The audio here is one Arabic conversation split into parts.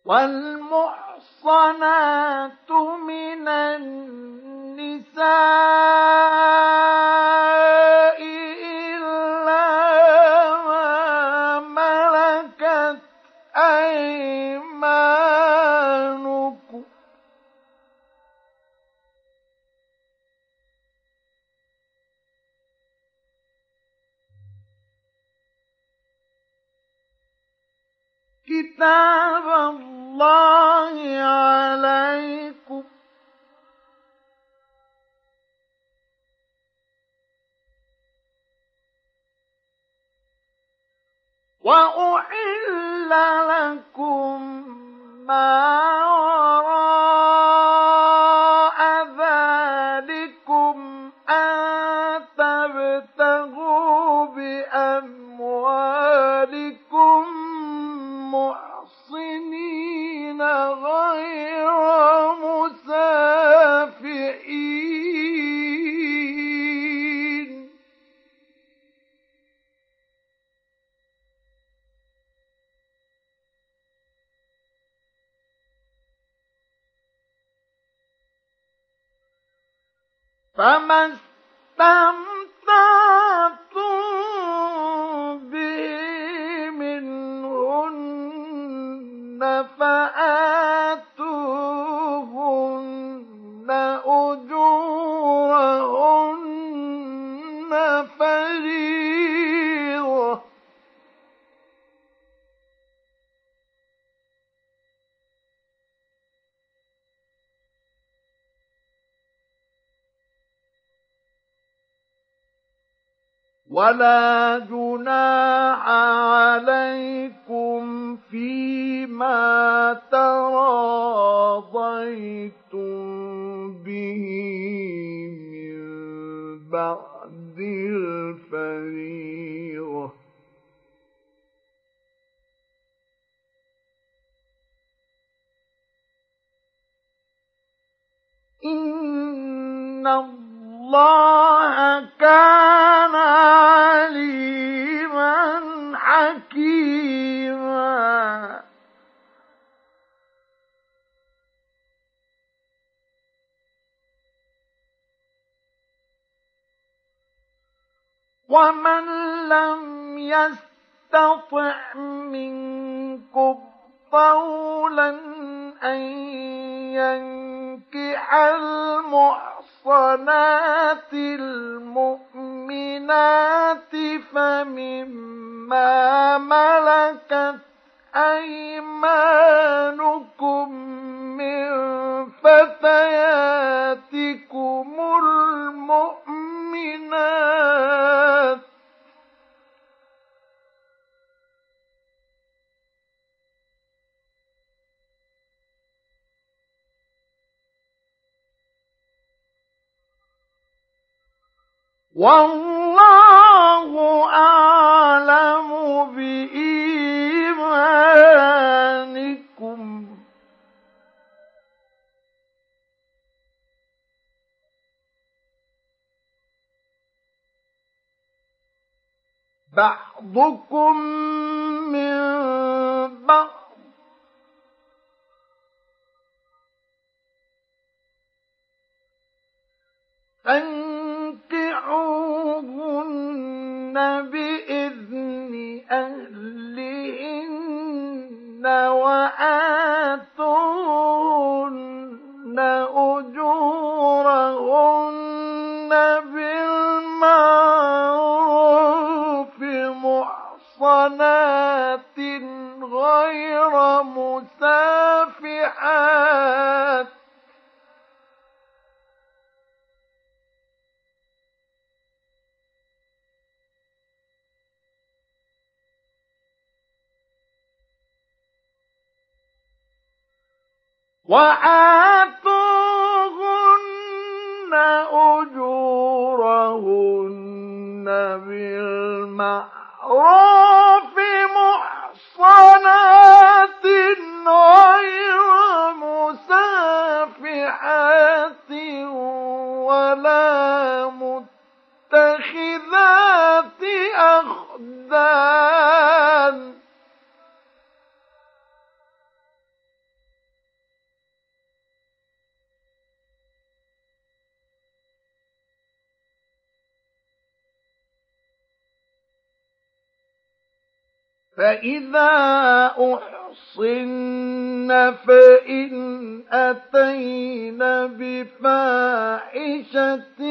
والمحصنات من النساء إلا ما ملكت أيمانكم كتاب الله عليكم وأحل لكم ما وراء ذلكم أن تبتغوا بأموالكم محصنين غير مسافحين فما استمتعتم به منهن فآتوهن أجورهن فريضة ولا جناح عليكم فيما تراضيتم به من بعد الفريضة إن الله كان عليما حكيما ومن لم يستطع منكم طولا أن ينكح المحصنات المؤمنات فمما ملكت أيمانكم من فتياتكم المؤمنات والله أعلم بإيمانكم بعضكم من بعض فانكحوهن بإذن أهلهن وآتوهن أجورهن بالمعروف محصنات غير مسافحات وآتوهن أجورهن بالمعروف محصنات غير مسافحات ولا متخذات أخدان فإذا أحصن فإن أتين بفاحشة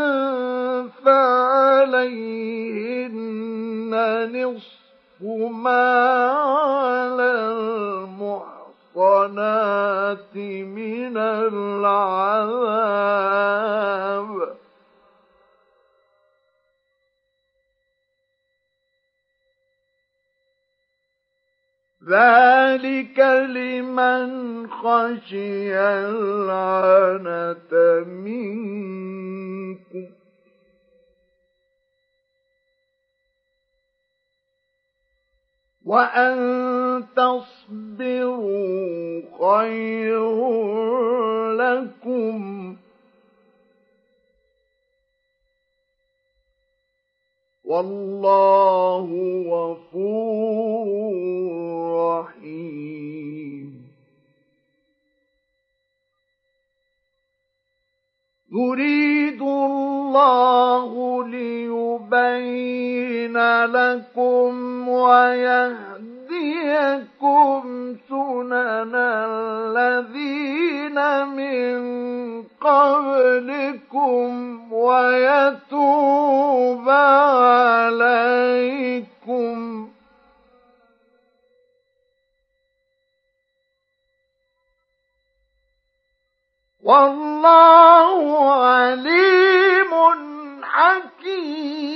فعليهن نصف ما على المحصنات من العذاب، ذلك لمن خشي العنة منكم، وأن تصبروا خير لكم، والله غفور رحيم. يريد الله ليبين لكم ويهديكم سنن الذين من قبلكم ويتوب عليكم، والله عليم حكيم.